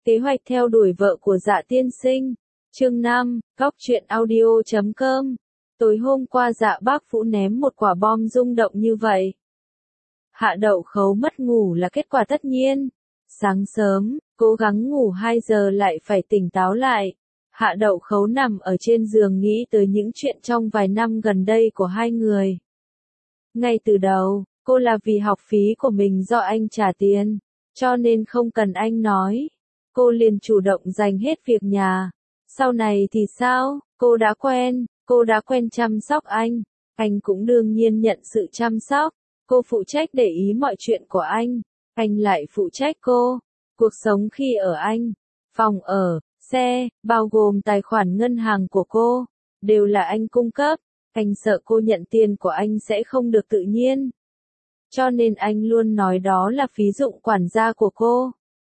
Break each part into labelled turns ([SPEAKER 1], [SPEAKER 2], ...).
[SPEAKER 1] Kế hoạch theo đuổi vợ của Dạ tiên sinh. Chương 5, Góc truyện audio.com. Tối hôm qua Dạ bác Phũ ném một quả bom rung động như vậy. Hạ Đậu Khấu mất ngủ là kết quả tất nhiên. Sáng sớm, cố gắng ngủ 2 giờ lại phải tỉnh táo lại. Hạ Đậu Khấu nằm ở trên giường nghĩ tới những chuyện trong vài năm gần đây của hai người. Ngay từ đầu, cô là vì học phí của mình do anh trả tiền, cho nên không cần anh nói. Cô liền chủ động dành hết việc nhà. Sau này thì sao? Cô đã quen chăm sóc anh cũng đương nhiên nhận sự chăm sóc. Cô phụ trách để ý mọi chuyện của anh lại phụ trách cô. Cuộc sống khi ở anh, phòng ở, xe, bao gồm tài khoản ngân hàng của cô, đều là anh cung cấp. Anh sợ cô nhận tiền của anh sẽ không được tự nhiên. Cho nên anh luôn nói đó là phí dụng quản gia của cô.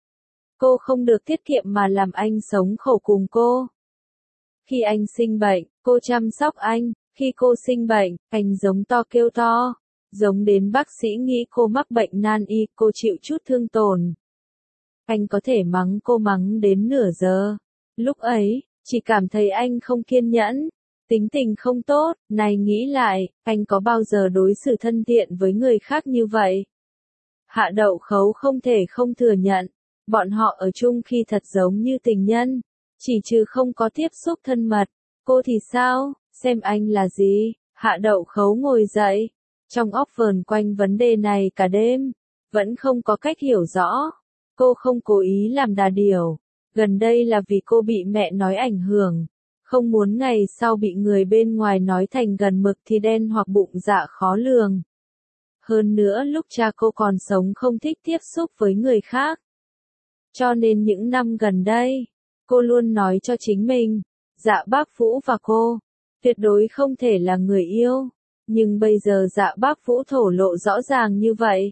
[SPEAKER 1] Cô không được tiết kiệm mà làm anh sống khổ cùng cô. Khi anh sinh bệnh, cô chăm sóc anh. Khi cô sinh bệnh, anh giống to kêu to. Giống đến bác sĩ nghĩ cô mắc bệnh nan y, cô chịu chút thương tổn. Anh có thể mắng cô mắng đến nửa giờ. Lúc ấy, chỉ cảm thấy anh không kiên nhẫn, tính tình không tốt. Này nghĩ lại, anh có bao giờ đối xử thân thiện với người khác như vậy? Hạ Đậu Khấu không thể không thừa nhận, bọn họ ở chung khi thật giống như tình nhân, chỉ trừ không có tiếp xúc thân mật. Cô thì sao, xem anh là gì? Hạ Đậu Khấu ngồi dậy, trong óc vờn quanh vấn đề này cả đêm, vẫn không có cách hiểu rõ. Cô không cố ý làm đà điểu, gần đây là vì cô bị mẹ nói ảnh hưởng, không muốn ngày sau bị người bên ngoài nói thành gần mực thì đen hoặc bụng dạ khó lường. Hơn nữa lúc cha cô còn sống không thích tiếp xúc với người khác. Cho nên những năm gần đây, cô luôn nói cho chính mình, Dạ bác Phũ và cô, tuyệt đối không thể là người yêu. Nhưng bây giờ Dạ bác Phũ thổ lộ rõ ràng như vậy.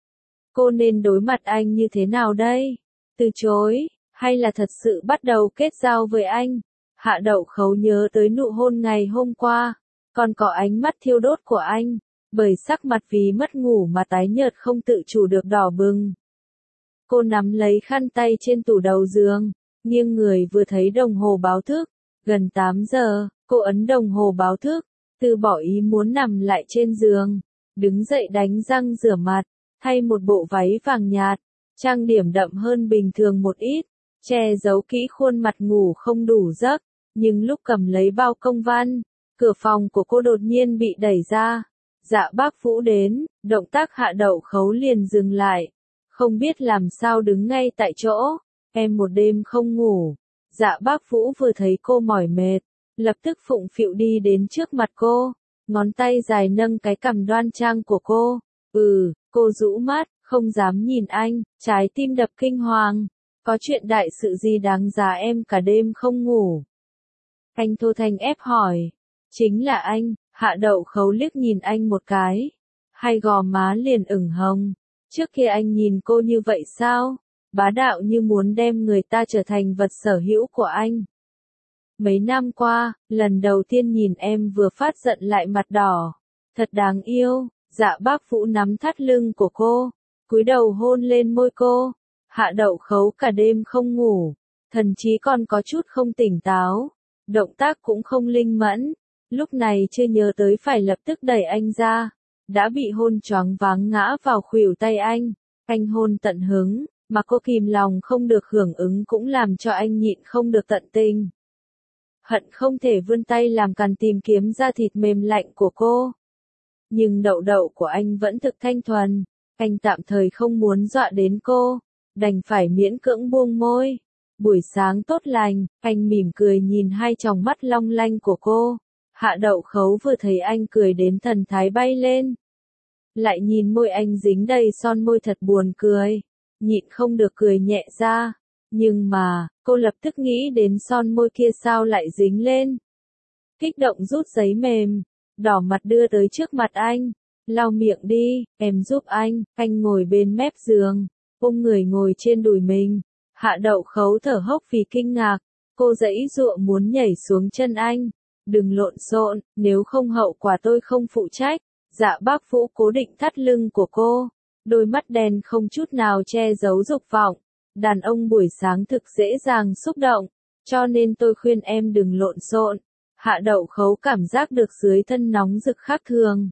[SPEAKER 1] Cô nên đối mặt anh như thế nào đây? Từ chối, hay là thật sự bắt đầu kết giao với anh? Hạ Đậu Khấu nhớ tới nụ hôn ngày hôm qua, còn có ánh mắt thiêu đốt của anh, bởi sắc mặt vì mất ngủ mà tái nhợt không tự chủ được đỏ bừng. Cô nắm lấy khăn tay trên tủ đầu giường, nghiêng người vừa thấy đồng hồ báo thức, gần 8 giờ, cô ấn đồng hồ báo thức, từ bỏ ý muốn nằm lại trên giường, đứng dậy đánh răng rửa mặt, thay một bộ váy vàng nhạt, trang điểm đậm hơn bình thường một ít, che giấu kỹ khuôn mặt ngủ không đủ giấc, nhưng lúc cầm lấy bao công văn, cửa phòng của cô đột nhiên bị đẩy ra. Dạ bác Phũ đến, động tác Hạ Đậu Khấu liền dừng lại, không biết làm sao đứng ngay tại chỗ. Em một đêm không ngủ. Dạ bác Phũ vừa thấy cô mỏi mệt, lập tức phụng phịu đi đến trước mặt cô, ngón tay dài nâng cái cằm đoan trang của cô. Cô rũ mắt, không dám nhìn anh, trái tim đập kinh hoàng. Có chuyện đại sự gì đáng giá em cả đêm không ngủ? Anh thô thanh ép hỏi. Chính là anh. Hạ Đậu Khấu liếc nhìn anh một cái, hai gò má liền ửng hồng. Trước kia anh nhìn cô như vậy sao? Bá đạo như muốn đem người ta trở thành vật sở hữu của anh. Mấy năm qua, lần đầu tiên nhìn em vừa phát giận lại mặt đỏ. Thật đáng yêu. Dạ bác Phũ nắm thắt lưng của cô, cúi đầu hôn lên môi cô. Hạ Đậu Khấu cả đêm không ngủ, thần trí còn có chút không tỉnh táo, động tác cũng không linh mẫn. Lúc này chưa nhớ tới phải lập tức đẩy anh ra, đã bị hôn choáng váng ngã vào khuỷu tay anh. Anh hôn tận hứng, mà cô kìm lòng không được hưởng ứng cũng làm cho anh nhịn không được tận tình. Hận không thể vươn tay làm càn tìm kiếm da thịt mềm lạnh của cô. Nhưng đậu đậu của anh vẫn thực thanh thuần, anh tạm thời không muốn dọa đến cô, đành phải miễn cưỡng buông môi. Buổi sáng tốt lành, anh mỉm cười nhìn hai tròng mắt long lanh của cô. Hạ Đậu Khấu vừa thấy anh cười đến thần thái bay lên. Lại nhìn môi anh dính đầy son môi thật buồn cười, nhịn không được cười nhẹ ra. Nhưng mà, cô lập tức nghĩ đến son môi kia sao lại dính lên. Kích động rút giấy mềm, đỏ mặt đưa tới trước mặt anh. Lau miệng đi, em giúp anh ngồi bên mép giường, ôm người ngồi trên đùi mình. Hạ Đậu Khấu thở hốc vì kinh ngạc, cô giãy giụa muốn nhảy xuống chân anh. Đừng lộn xộn, nếu không hậu quả tôi không phụ trách. Dạ bác Phũ cố định thắt lưng của cô, đôi mắt đen không chút nào che giấu dục vọng, đàn ông buổi sáng thực dễ dàng xúc động, cho nên tôi khuyên em đừng lộn xộn. Hạ Đậu Khấu cảm giác được dưới thân nóng rực khác thường.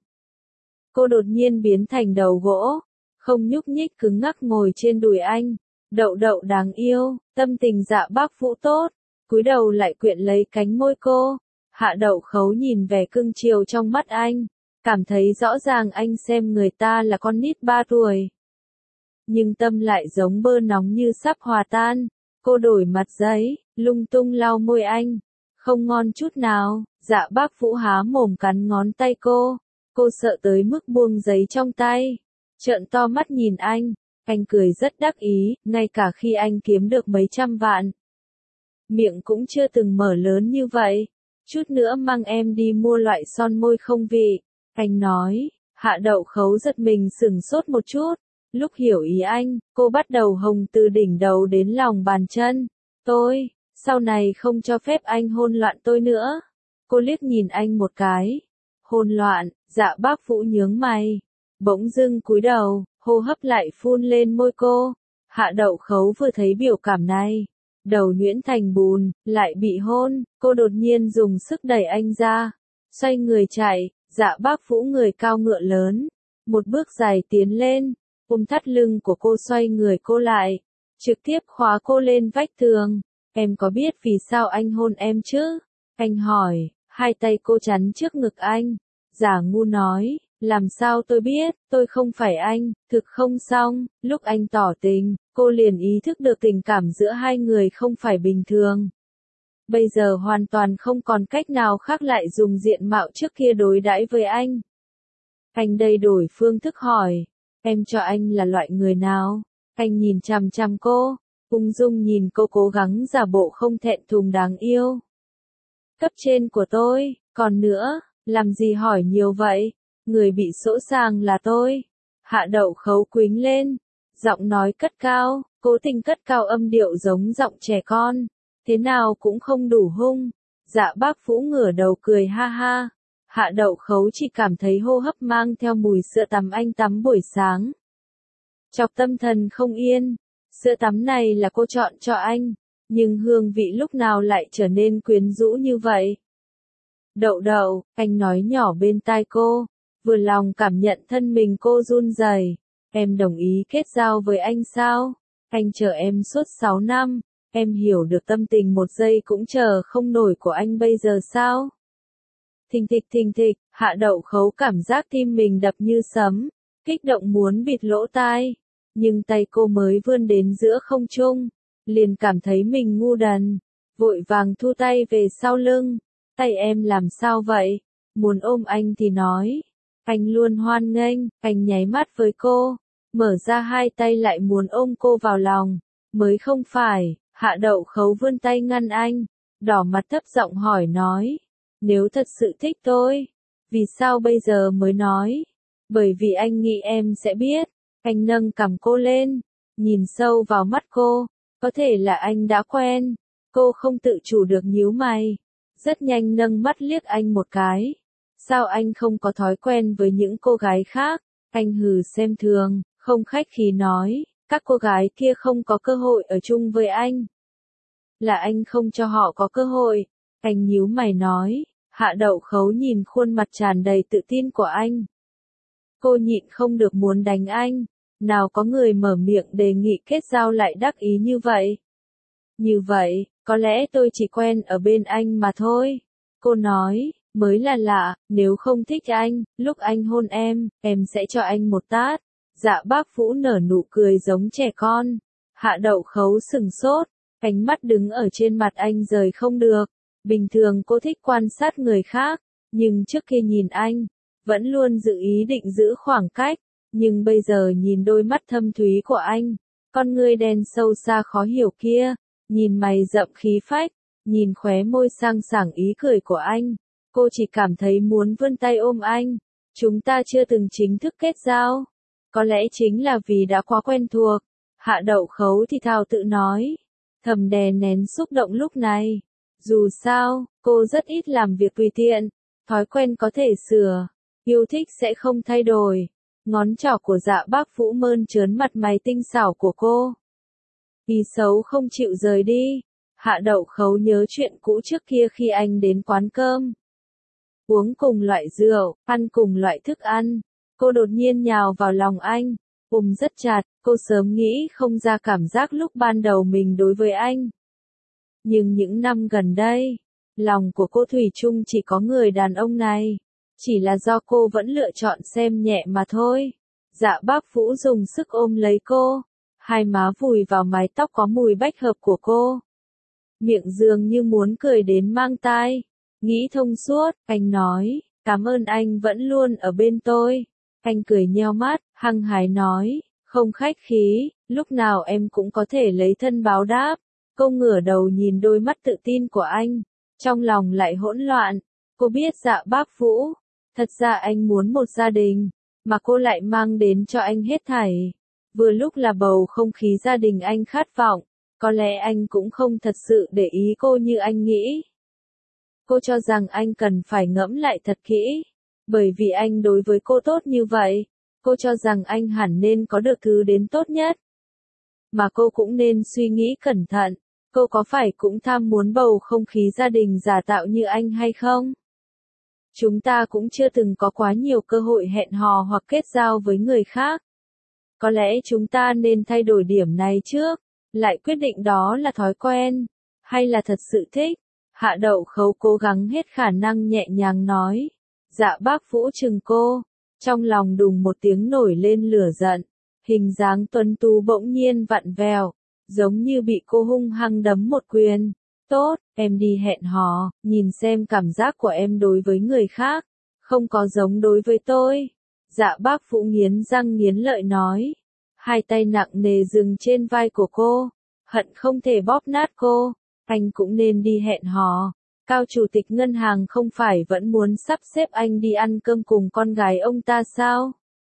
[SPEAKER 1] Cô đột nhiên biến thành đầu gỗ, không nhúc nhích cứng ngắc ngồi trên đùi anh. Đậu đậu đáng yêu, tâm tình Dạ Bác Vũ tốt, cúi đầu lại quyện lấy cánh môi cô. Hạ Đậu Khấu nhìn vẻ cưng chiều trong mắt anh, cảm thấy rõ ràng anh xem người ta là con nít 3 tuổi. Nhưng tâm lại giống bơ nóng như sắp hòa tan. Cô đổi mặt giấy, lung tung lau môi anh. Không ngon chút nào. Dạ Bác Vũ há mồm cắn ngón tay cô. Cô sợ tới mức buông giấy trong tay, trợn to mắt nhìn anh. Anh cười rất đắc ý, ngay cả khi anh kiếm được mấy trăm vạn. Miệng cũng chưa từng mở lớn như vậy. Chút nữa mang em đi mua loại son môi không vị. Anh nói. Hạ Đậu Khấu giật mình sửng sốt một chút. Lúc hiểu ý anh, cô bắt đầu hồng từ đỉnh đầu đến lòng bàn chân. Tôi, sau này không cho phép anh hôn loạn tôi nữa. Cô liếc nhìn anh một cái. Hôn loạn, Dạ Bác Vũ nhướng mày. Bỗng dưng cúi đầu, hô hấp lại phun lên môi cô. Hạ Đậu Khấu vừa thấy biểu cảm này. Đầu nhuyễn thành bùn, lại bị hôn, cô đột nhiên dùng sức đẩy anh ra. Xoay người chạy, Dạ Bác Vũ người cao ngựa lớn. Một bước dài tiến lên. Ôm thắt lưng của cô xoay người cô lại, trực tiếp khóa cô lên vách tường. Em có biết vì sao anh hôn em chứ? Anh hỏi, hai tay cô chắn trước ngực anh. Giả ngu nói, làm sao tôi biết, tôi không phải anh, thực không xong. Lúc anh tỏ tình, cô liền ý thức được tình cảm giữa hai người không phải bình thường. Bây giờ hoàn toàn không còn cách nào khác lại dùng diện mạo trước kia đối đãi với anh. Anh đây đổi phương thức hỏi. Em cho anh là loại người nào? Anh nhìn chằm chằm cô, ung dung nhìn cô cố gắng giả bộ không thẹn thùng đáng yêu. Cấp trên của tôi, còn nữa, làm gì hỏi nhiều vậy? Người bị sỗ sàng là tôi. Hạ Đậu Khấu quýnh lên, giọng nói cất cao, cố tình cất cao âm điệu giống giọng trẻ con. Thế nào cũng không đủ hung. Dạ Bác Vũ ngửa đầu cười ha ha. Hạ Đậu Khấu chỉ cảm thấy hô hấp mang theo mùi sữa tắm anh tắm buổi sáng. Chọc tâm thần không yên. Sữa tắm này là cô chọn cho anh, nhưng hương vị lúc nào lại trở nên quyến rũ như vậy. Đậu đậu, anh nói nhỏ bên tai cô, vừa lòng cảm nhận thân mình cô run rẩy. Em đồng ý kết giao với anh sao? Anh chờ em suốt 6 năm, em hiểu được tâm tình một giây cũng chờ không nổi của anh bây giờ sao? Thình thịch, Hạ Đậu Khấu cảm giác tim mình đập như sấm, kích động muốn bịt lỗ tai. Nhưng tay cô mới vươn đến giữa không trung, liền cảm thấy mình ngu đần, vội vàng thu tay về sau lưng. Tay em làm sao vậy? Muốn ôm anh thì nói. Anh luôn hoan nghênh, anh nháy mắt với cô, mở ra hai tay lại muốn ôm cô vào lòng. Mới không phải, Hạ Đậu Khấu vươn tay ngăn anh, đỏ mặt thấp giọng hỏi nói. Nếu thật sự thích tôi, vì sao bây giờ mới nói? Bởi vì anh nghĩ em sẽ biết. Anh nâng cằm cô lên, nhìn sâu vào mắt cô, có thể là anh đã quen. Cô không tự chủ được nhíu mày, rất nhanh nâng mắt liếc anh một cái. Sao anh không có thói quen với những cô gái khác? Anh hừ xem thường, không khách khí nói, các cô gái kia không có cơ hội ở chung với anh. Là anh không cho họ có cơ hội. Anh nhíu mày nói. Hạ Đậu Khấu nhìn khuôn mặt tràn đầy tự tin của anh. Cô nhịn không được muốn đánh anh. Nào có người mở miệng đề nghị kết giao lại đắc ý như vậy. Như vậy, có lẽ tôi chỉ quen ở bên anh mà thôi. Cô nói, mới là lạ, nếu không thích anh, lúc anh hôn em sẽ cho anh một tát. Dạ Bác Vũ nở nụ cười giống trẻ con. Hạ Đậu Khấu sừng sốt, ánh mắt đứng ở trên mặt anh rời không được. Bình thường cô thích quan sát người khác, nhưng trước khi nhìn anh, vẫn luôn dự ý định giữ khoảng cách. Nhưng bây giờ nhìn đôi mắt thâm thúy của anh, con ngươi đen sâu xa khó hiểu kia, nhìn mày rậm khí phách, nhìn khóe môi sang sảng ý cười của anh, cô chỉ cảm thấy muốn vươn tay ôm anh. Chúng ta chưa từng chính thức kết giao. Có lẽ chính là vì đã quá quen thuộc. Hạ Đậu Khấu thì thào tự nói, thầm đè nén xúc động lúc này. Dù sao, cô rất ít làm việc tùy tiện, thói quen có thể sửa, yêu thích sẽ không thay đổi. Ngón trỏ của Dạ Bác Vũ mơn trớn mặt mày tinh xảo của cô. Ý xấu không chịu rời đi. Hạ Đậu Khấu nhớ chuyện cũ trước kia khi anh đến quán cơm. Uống cùng loại rượu, ăn cùng loại thức ăn. Cô đột nhiên nhào vào lòng anh, ôm rất chặt, cô sớm nghĩ không ra cảm giác lúc ban đầu mình đối với anh. Nhưng những năm gần đây, lòng của cô thủy chung chỉ có người đàn ông này. Chỉ là do cô vẫn lựa chọn xem nhẹ mà thôi. Dạ bác Vũ dùng sức ôm lấy cô, hai má vùi vào mái tóc có mùi bách hợp của cô. Miệng dường như muốn cười đến mang tai. Nghĩ thông suốt, anh nói, cảm ơn anh vẫn luôn ở bên tôi. Anh cười nheo mắt, hăng hái nói, không khách khí, lúc nào em cũng có thể lấy thân báo đáp. Cô ngửa đầu nhìn đôi mắt tự tin của anh, trong lòng lại hỗn loạn. Cô biết Dạ bác Vũ, thật ra anh muốn một gia đình, mà cô lại mang đến cho anh hết thảy. Vừa lúc là bầu không khí gia đình anh khát vọng, có lẽ anh cũng không thật sự để ý cô như anh nghĩ. Cô cho rằng anh cần phải ngẫm lại thật kỹ, bởi vì anh đối với cô tốt như vậy, cô cho rằng anh hẳn nên có được thứ đến tốt nhất. Mà cô cũng nên suy nghĩ cẩn thận, cô có phải cũng tham muốn bầu không khí gia đình giả tạo như anh hay không? Chúng ta cũng chưa từng có quá nhiều cơ hội hẹn hò hoặc kết giao với người khác. Có lẽ chúng ta nên thay đổi điểm này trước, lại quyết định đó là thói quen, hay là thật sự thích. Hạ Đậu Khấu cố gắng hết khả năng nhẹ nhàng nói. Dạ bác Vũ chừng cô, trong lòng đùng một tiếng nổi lên lửa giận, hình dáng tuấn tú bỗng nhiên vặn vẹo, giống như bị cô hung hăng đấm một quyền. Tốt, em đi hẹn hò, nhìn xem cảm giác của em đối với người khác, không có giống đối với tôi. Dạ bác Vũ nghiến răng nghiến lợi nói, hai tay nặng nề dừng trên vai của cô, hận không thể bóp nát cô. Anh cũng nên đi hẹn hò. Cao chủ tịch ngân hàng không phải vẫn muốn sắp xếp anh đi ăn cơm cùng con gái ông ta sao?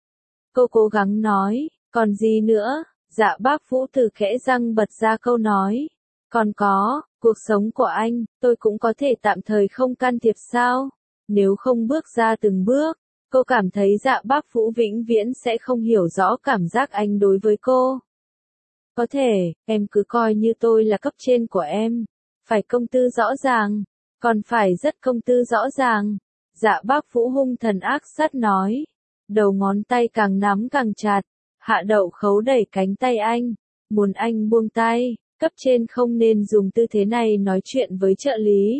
[SPEAKER 1] Cô cố gắng nói, còn gì nữa? Dạ bác Vũ từ khẽ răng bật ra câu nói. Còn có, cuộc sống của anh, tôi cũng có thể tạm thời không can thiệp sao? Nếu không bước ra từng bước, cô cảm thấy Dạ bác Vũ vĩnh viễn sẽ không hiểu rõ cảm giác anh đối với cô. Có thể, em cứ coi như tôi là cấp trên của em. Phải công tư rõ ràng, còn phải rất công tư rõ ràng. Dạ bác Vũ hung thần ác sát nói. Đầu ngón tay càng nắm càng chặt. Hạ Đậu Khấu đẩy cánh tay anh, muốn anh buông tay. Cấp trên không nên dùng tư thế này nói chuyện với trợ lý.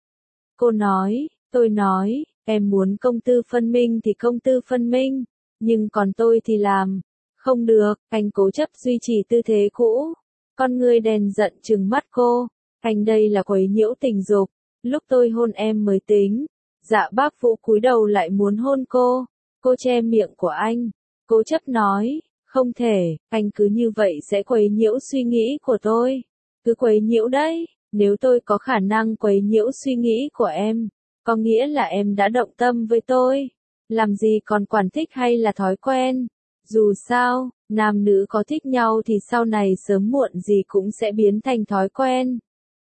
[SPEAKER 1] Cô nói, tôi nói, em muốn công tư phân minh thì công tư phân minh, nhưng còn tôi thì làm. Không được, anh cố chấp duy trì tư thế cũ. Con ngươi đèn giận trừng mắt cô. Anh đây là quấy nhiễu tình dục. Lúc tôi hôn em mới tính. Dạ bác Vũ cúi đầu lại muốn hôn cô. Cô che miệng của anh. Cố chấp nói, không thể, anh cứ như vậy sẽ quấy nhiễu suy nghĩ của tôi. Cứ quấy nhiễu đấy, nếu tôi có khả năng quấy nhiễu suy nghĩ của em, có nghĩa là em đã động tâm với tôi. Làm gì còn quản thích hay là thói quen. Dù sao, nam nữ có thích nhau thì sau này sớm muộn gì cũng sẽ biến thành thói quen.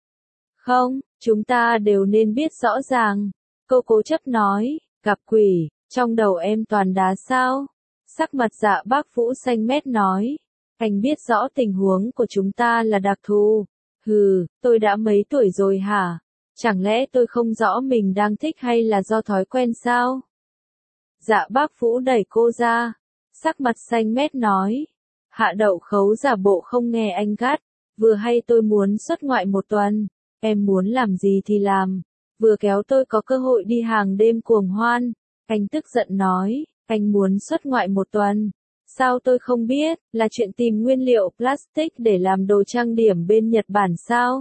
[SPEAKER 1] Không, chúng ta đều nên biết rõ ràng. Cô cố chấp nói, gặp quỷ, trong đầu em toàn đá sao? Sắc mặt Dạ bác Vũ xanh mét nói, anh biết rõ tình huống của chúng ta là đặc thù. Hừ, tôi đã mấy tuổi rồi hả? Chẳng lẽ tôi không rõ mình đang thích hay là do thói quen sao? Dạ bác Vũ đẩy cô ra. Sắc mặt xanh mét nói. Hạ Đậu Khấu giả bộ không nghe anh gắt. Vừa hay tôi muốn xuất ngoại một tuần. Em muốn làm gì thì làm. Vừa kéo tôi có cơ hội đi hàng đêm cuồng hoan. Anh tức giận nói. Anh muốn xuất ngoại một tuần. Sao tôi không biết, là chuyện tìm nguyên liệu plastic để làm đồ trang điểm bên Nhật Bản sao?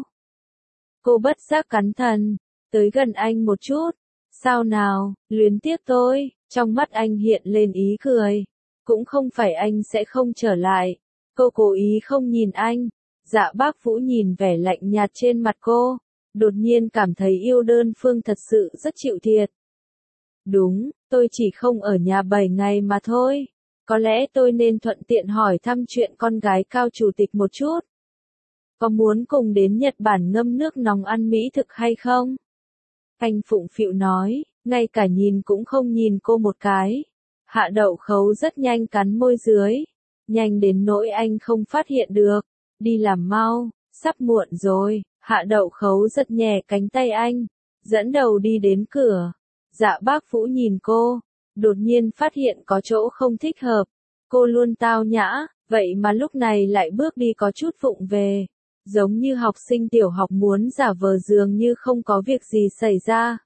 [SPEAKER 1] Cô bất giác cắn thần. Tới gần anh một chút. Sao nào, luyến tiếc tôi. Trong mắt anh hiện lên ý cười. Cũng không phải anh sẽ không trở lại. Cô cố ý không nhìn anh. Dạ bác Vũ nhìn vẻ lạnh nhạt trên mặt cô. Đột nhiên cảm thấy yêu đơn phương thật sự rất chịu thiệt. Đúng, tôi chỉ không ở nhà 7 ngày mà thôi. Có lẽ tôi nên thuận tiện hỏi thăm chuyện con gái Cao chủ tịch một chút. Có muốn cùng đến Nhật Bản ngâm nước nóng ăn mỹ thực hay không? Anh phụng phịu nói, ngay cả nhìn cũng không nhìn cô một cái. Hạ Đậu Khấu rất nhanh cắn môi dưới. Nhanh đến nỗi anh không phát hiện được. đi làm mau, sắp muộn rồi. Hạ Đậu Khấu giật nhẹ cánh tay anh, dẫn đầu đi đến cửa. Dạ bác Phũ nhìn cô, đột nhiên phát hiện có chỗ không thích hợp. Cô luôn tao nhã, vậy mà lúc này lại bước đi có chút vụng về. Giống như học sinh tiểu học muốn giả vờ dường như không có việc gì xảy ra.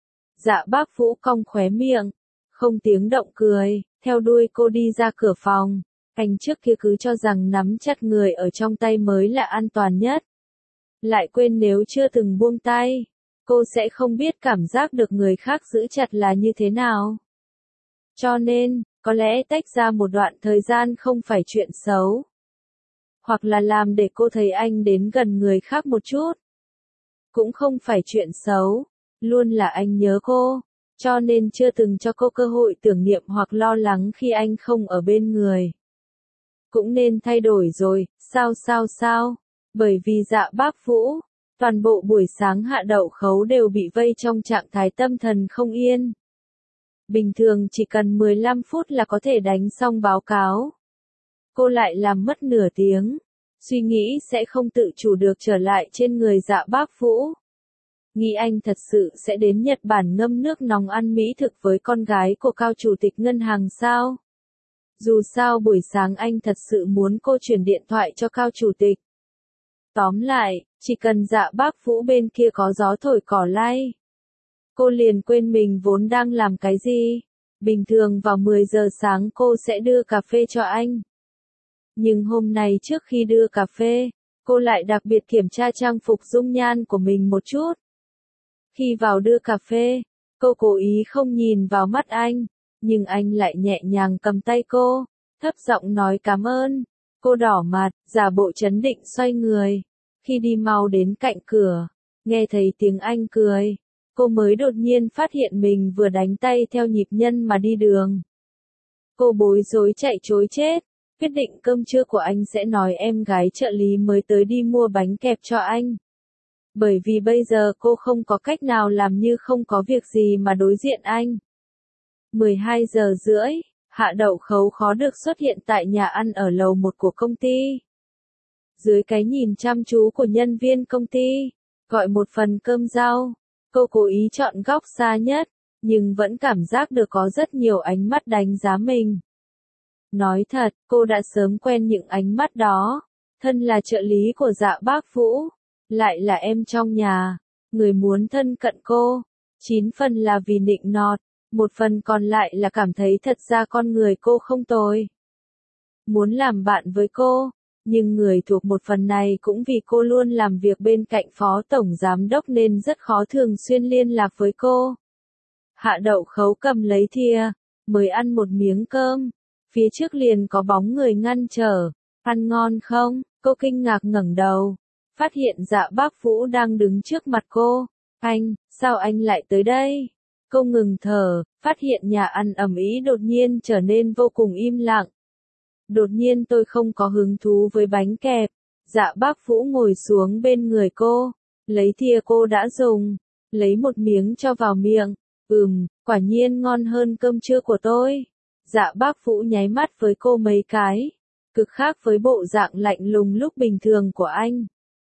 [SPEAKER 1] Dạ bác Phũ cong khóe miệng, không tiếng động cười, theo đuôi cô đi ra cửa phòng. Anh trước kia cứ cho rằng nắm chặt người ở trong tay mới là an toàn nhất. Lại quên nếu chưa từng buông tay, cô sẽ không biết cảm giác được người khác giữ chặt là như thế nào. Cho nên, có lẽ tách ra một đoạn thời gian không phải chuyện xấu. Hoặc là làm để cô thấy anh đến gần người khác một chút. Cũng không phải chuyện xấu, luôn là anh nhớ cô, cho nên chưa từng cho cô cơ hội tưởng niệm hoặc lo lắng khi anh không ở bên người. Cũng nên thay đổi rồi, sao? Bởi vì Dạ bác Phũ, toàn bộ buổi sáng Hạ Đậu Khấu đều bị vây trong trạng thái tâm thần không yên. Bình thường chỉ cần 15 phút là có thể đánh xong báo cáo. Cô lại làm mất nửa tiếng, suy nghĩ sẽ không tự chủ được trở lại trên người Dạ bác Phũ. Nghĩ anh thật sự sẽ đến Nhật Bản ngâm nước nóng ăn mỹ thực với con gái của Cao Chủ tịch ngân hàng sao? Dù sao buổi sáng anh thật sự muốn cô chuyển điện thoại cho Cao Chủ tịch. Tóm lại, chỉ cần Dạ bác Phũ bên kia có gió thổi cỏ lay, cô liền quên mình vốn đang làm cái gì. Bình thường vào 10 giờ sáng cô sẽ đưa cà phê cho anh. Nhưng hôm nay trước khi đưa cà phê, cô lại đặc biệt kiểm tra trang phục dung nhan của mình một chút. Khi vào đưa cà phê, cô cố ý không nhìn vào mắt anh, nhưng anh lại nhẹ nhàng cầm tay cô, thấp giọng nói cảm ơn. Cô đỏ mặt, giả bộ trấn định xoay người. Khi đi mau đến cạnh cửa, nghe thấy tiếng anh cười, cô mới đột nhiên phát hiện mình vừa đánh tay theo nhịp nhân mà đi đường. Cô bối rối chạy trối chết, quyết định cơm trưa của anh sẽ nói em gái trợ lý mới tới đi mua bánh kẹp cho anh. Bởi vì bây giờ cô không có cách nào làm như không có việc gì mà đối diện anh. 12 giờ rưỡi, Hạ Đậu Khấu khó được xuất hiện tại nhà ăn ở lầu 1 của công ty. Dưới cái nhìn chăm chú của nhân viên công ty, gọi một phần cơm rau, cô cố ý chọn góc xa nhất, nhưng vẫn cảm giác được có rất nhiều ánh mắt đánh giá mình. Nói thật, cô đã sớm quen những ánh mắt đó. Thân là trợ lý của Dạ bác Phũ, lại là em trong nhà, người muốn thân cận cô. 9 phần là vì nịnh nọt, một phần còn lại là cảm thấy thật ra con người cô không tồi. Muốn làm bạn với cô, nhưng người thuộc một phần này cũng vì cô luôn làm việc bên cạnh phó tổng giám đốc nên rất khó thường xuyên liên lạc với cô. Hạ Đậu Khấu cầm lấy thìa, mới ăn một miếng cơm, phía trước liền có bóng người ngăn trở. Ăn ngon không? Cô kinh ngạc ngẩng đầu, phát hiện Dạ bác Phũ đang đứng trước mặt cô. Anh, sao anh lại tới đây? Cô ngừng thở, phát hiện nhà ăn ầm ĩ đột nhiên trở nên vô cùng im lặng. Đột nhiên tôi không có hứng thú với bánh kẹp. Dạ bác Phũ ngồi xuống bên người cô, lấy thìa cô đã dùng, lấy một miếng cho vào miệng. Quả nhiên ngon hơn cơm trưa của tôi. Dạ bác Phũ nháy mắt với cô mấy cái, cực khác với bộ dạng lạnh lùng lúc bình thường của anh.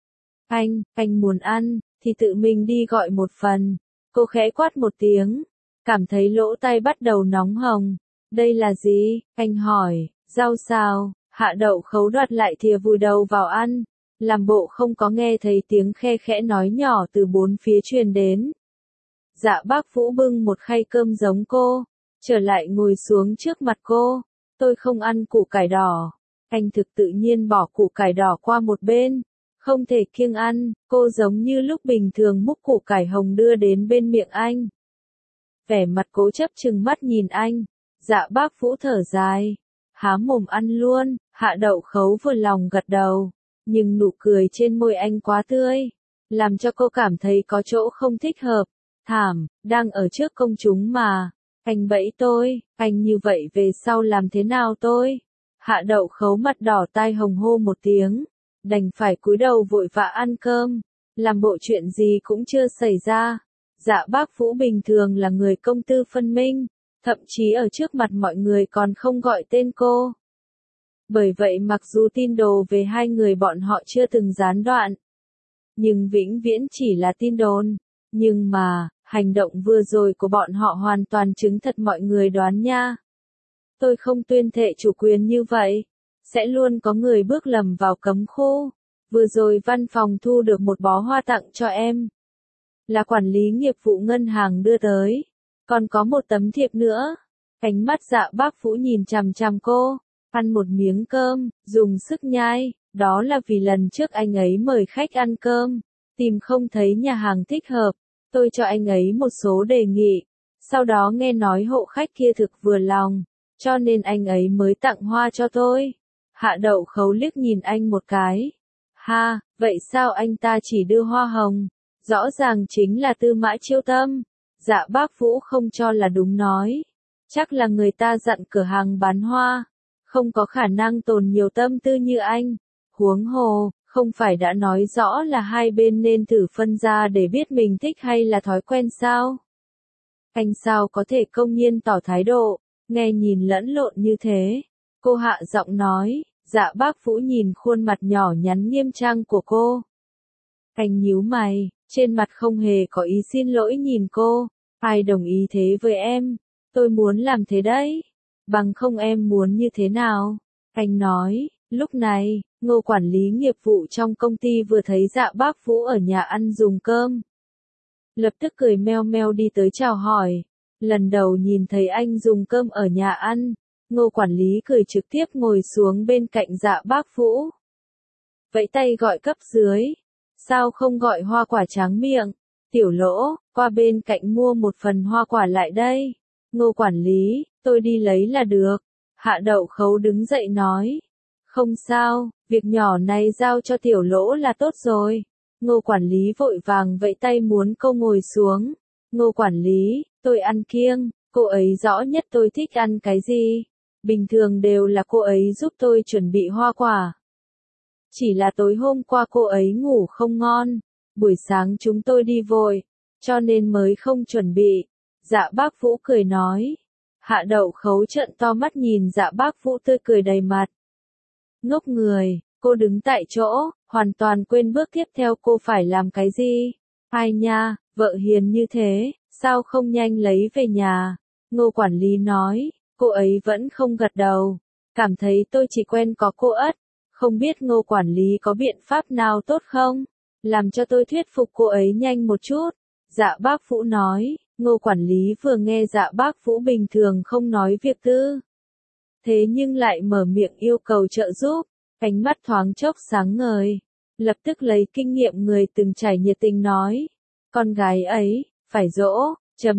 [SPEAKER 1] Anh muốn ăn, thì tự mình đi gọi một phần. Cô khẽ quát một tiếng, cảm thấy lỗ tai bắt đầu nóng hồng. Đây là gì? Anh hỏi. Rau xào. Hạ Đậu Khấu đoạt lại thìa vùi đầu vào ăn, làm bộ không có nghe thấy tiếng khe khẽ nói nhỏ từ bốn phía truyền đến. Dạ bác Phũ bưng một khay cơm giống cô, trở lại ngồi xuống trước mặt cô. Tôi không ăn củ cải đỏ. Anh thực tự nhiên bỏ củ cải đỏ qua một bên, không thể kiêng ăn. Cô giống như lúc bình thường múc củ cải hồng đưa đến bên miệng anh. Vẻ mặt cố chấp trừng mắt nhìn anh. Dạ bác Phũ thở dài, há mồm ăn luôn. Hạ Đậu Khấu vừa lòng gật đầu, nhưng nụ cười trên môi anh quá tươi, làm cho cô cảm thấy có chỗ không thích hợp. Thảm, đang ở trước công chúng mà. Anh bẫy tôi, anh như vậy về sau làm thế nào tôi? Hạ Đậu Khấu mặt đỏ tai hồng hô một tiếng, đành phải cúi đầu vội vã ăn cơm, làm bộ chuyện gì cũng chưa xảy ra. Dạ bác Phũ bình thường là người công tư phân minh, thậm chí ở trước mặt mọi người còn không gọi tên cô. Bởi vậy mặc dù tin đồ về hai người bọn họ chưa từng gián đoạn, nhưng vĩnh viễn chỉ là tin đồn. Nhưng mà, hành động vừa rồi của bọn họ hoàn toàn chứng thật mọi người đoán nha. Tôi không tuyên thệ chủ quyền như vậy. Sẽ luôn có người bước lầm vào cấm khu. Vừa rồi văn phòng thu được một bó hoa tặng cho em. Là quản lý nghiệp vụ ngân hàng đưa tới. Còn có một tấm thiệp nữa. Ánh mắt Dạ Bác Vũ nhìn chằm chằm cô. Ăn một miếng cơm, dùng sức nhai. Đó là vì lần trước anh ấy mời khách ăn cơm. Tìm không thấy nhà hàng thích hợp. Tôi cho anh ấy một số đề nghị. Sau đó nghe nói hộ khách kia thực vừa lòng. Cho nên anh ấy mới tặng hoa cho tôi. Hạ Đậu Khấu liếc nhìn anh một cái. Ha, vậy sao anh ta chỉ đưa hoa hồng? Rõ ràng chính là Tư Mã Chiêu Tâm. Dạ Bác Vũ không cho là đúng nói. Chắc là người ta dặn cửa hàng bán hoa. Không có khả năng tồn nhiều tâm tư như anh. Huống hồ, không phải đã nói rõ là hai bên nên thử phân ra để biết mình thích hay là thói quen sao? Anh sao có thể công nhiên tỏ thái độ, nghe nhìn lẫn lộn như thế? Cô hạ giọng nói. Dạ Bác Vũ nhìn khuôn mặt nhỏ nhắn nghiêm trang của cô. Anh nhíu mày, trên mặt không hề có ý xin lỗi nhìn cô. Ai đồng ý thế với em? Tôi muốn làm thế đấy. Bằng không em muốn như thế nào? Anh nói. Lúc này, Ngô quản lý nghiệp vụ trong công ty vừa thấy Dạ Bác Vũ ở nhà ăn dùng cơm. Lập tức cười meo meo đi tới chào hỏi. Lần đầu nhìn thấy anh dùng cơm ở nhà ăn, Ngô quản lý cười trực tiếp ngồi xuống bên cạnh Dạ Bác Vũ. Vẫy tay gọi cấp dưới. Sao không gọi hoa quả tráng miệng? Tiểu Lỗ, qua bên cạnh mua một phần hoa quả lại đây. Ngô quản lý, tôi đi lấy là được. Hạ Đậu Khấu đứng dậy nói. Không sao, việc nhỏ này giao cho Tiểu Lỗ là tốt rồi. Ngô quản lý vội vàng vẫy tay muốn cô ngồi xuống. Ngô quản lý, tôi ăn kiêng, cô ấy rõ nhất tôi thích ăn cái gì. Bình thường đều là cô ấy giúp tôi chuẩn bị hoa quả. Chỉ là tối hôm qua cô ấy ngủ không ngon, buổi sáng chúng tôi đi vội, cho nên mới không chuẩn bị. Dạ Bác Vũ cười nói. Hạ Đậu Khấu trợn to mắt nhìn Dạ Bác Vũ tươi cười đầy mặt. Ngốc người, cô đứng tại chỗ, hoàn toàn quên bước tiếp theo cô phải làm cái gì. Ai nha, vợ hiền như thế, sao không nhanh lấy về nhà? Ngô quản lý nói, cô ấy vẫn không gật đầu. Cảm thấy tôi chỉ quen có cô ất. Không biết Ngô quản lý có biện pháp nào tốt không? Làm cho tôi thuyết phục cô ấy nhanh một chút. Dạ Bác Vũ nói, Ngô quản lý vừa nghe Dạ Bác Vũ bình thường không nói việc tư. Thế nhưng lại mở miệng yêu cầu trợ giúp, ánh mắt thoáng chốc sáng ngời. Lập tức lấy kinh nghiệm người từng trải nhiệt tình nói. Con gái ấy, phải dỗ,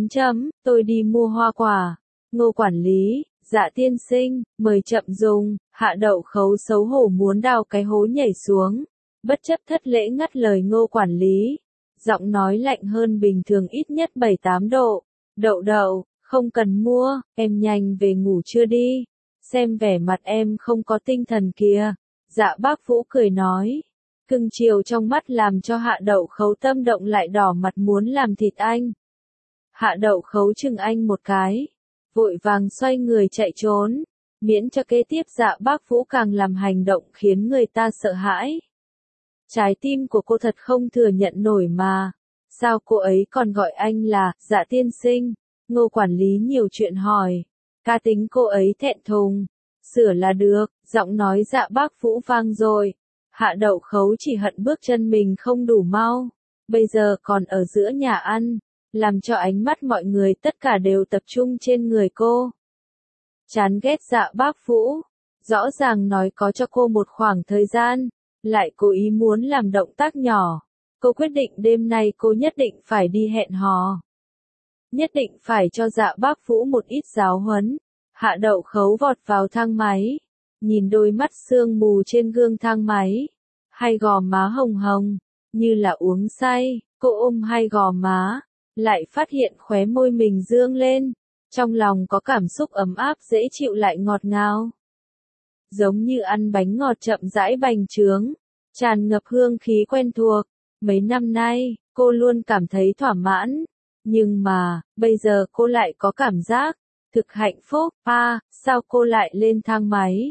[SPEAKER 1] tôi đi mua hoa quả. Ngô quản lý, Dạ tiên sinh, mời chậm dùng. Hạ Đậu Khấu xấu hổ muốn đào cái hố nhảy xuống. Bất chấp thất lễ ngắt lời Ngô quản lý. Giọng nói lạnh hơn bình thường ít nhất 7-8 độ. Đậu đậu, không cần mua, em nhanh về ngủ chưa đi. Xem vẻ mặt em không có tinh thần kìa. Dạ Bác Vũ cười nói. Cưng chiều trong mắt làm cho Hạ Đậu Khấu tâm động lại đỏ mặt muốn làm thịt anh. Hạ Đậu Khấu chừng anh một cái. Vội vàng xoay người chạy trốn. Miễn cho kế tiếp Dạ Bác Vũ càng làm hành động khiến người ta sợ hãi. Trái tim của cô thật không thừa nhận nổi mà. Sao cô ấy còn gọi anh là Dạ tiên sinh? Ngô quản lý nhiều chuyện hỏi. Cá tính cô ấy thẹn thùng. Sửa là được, giọng nói Dạ Bác Vũ vang rồi. Hạ Đậu Khấu chỉ hận bước chân mình không đủ mau. Bây giờ còn ở giữa nhà ăn. Làm cho ánh mắt mọi người tất cả đều tập trung trên người cô. Chán ghét Dạ Bác Vũ. Rõ ràng nói có cho cô một khoảng thời gian. Lại cố ý muốn làm động tác nhỏ. Cô quyết định đêm nay cô nhất định phải đi hẹn hò. Nhất định phải cho Dạ Bác Vũ một ít giáo huấn. Hạ Đậu Khấu vọt vào thang máy. Nhìn đôi mắt sương mù trên gương thang máy. Hai gò má hồng hồng. Như là uống say. Cô ôm hai gò má. Lại phát hiện khóe môi mình dương lên. Trong lòng có cảm xúc ấm áp dễ chịu lại ngọt ngào. Giống như ăn bánh ngọt chậm rãi bành trướng. Tràn ngập hương khí quen thuộc. Mấy năm nay, cô luôn cảm thấy thỏa mãn. Nhưng mà, bây giờ cô lại có cảm giác thực hạnh phúc. Sao cô lại lên thang máy?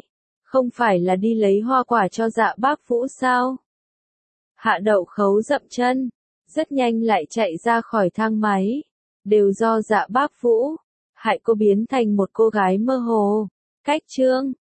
[SPEAKER 1] Không phải là đi lấy hoa quả cho Dạ Bác Vũ sao? Hạ Đậu Khấu dậm chân, rất nhanh lại chạy ra khỏi thang máy. Đều do Dạ Bác Vũ, hại cô biến thành một cô gái mơ hồ. Cách chương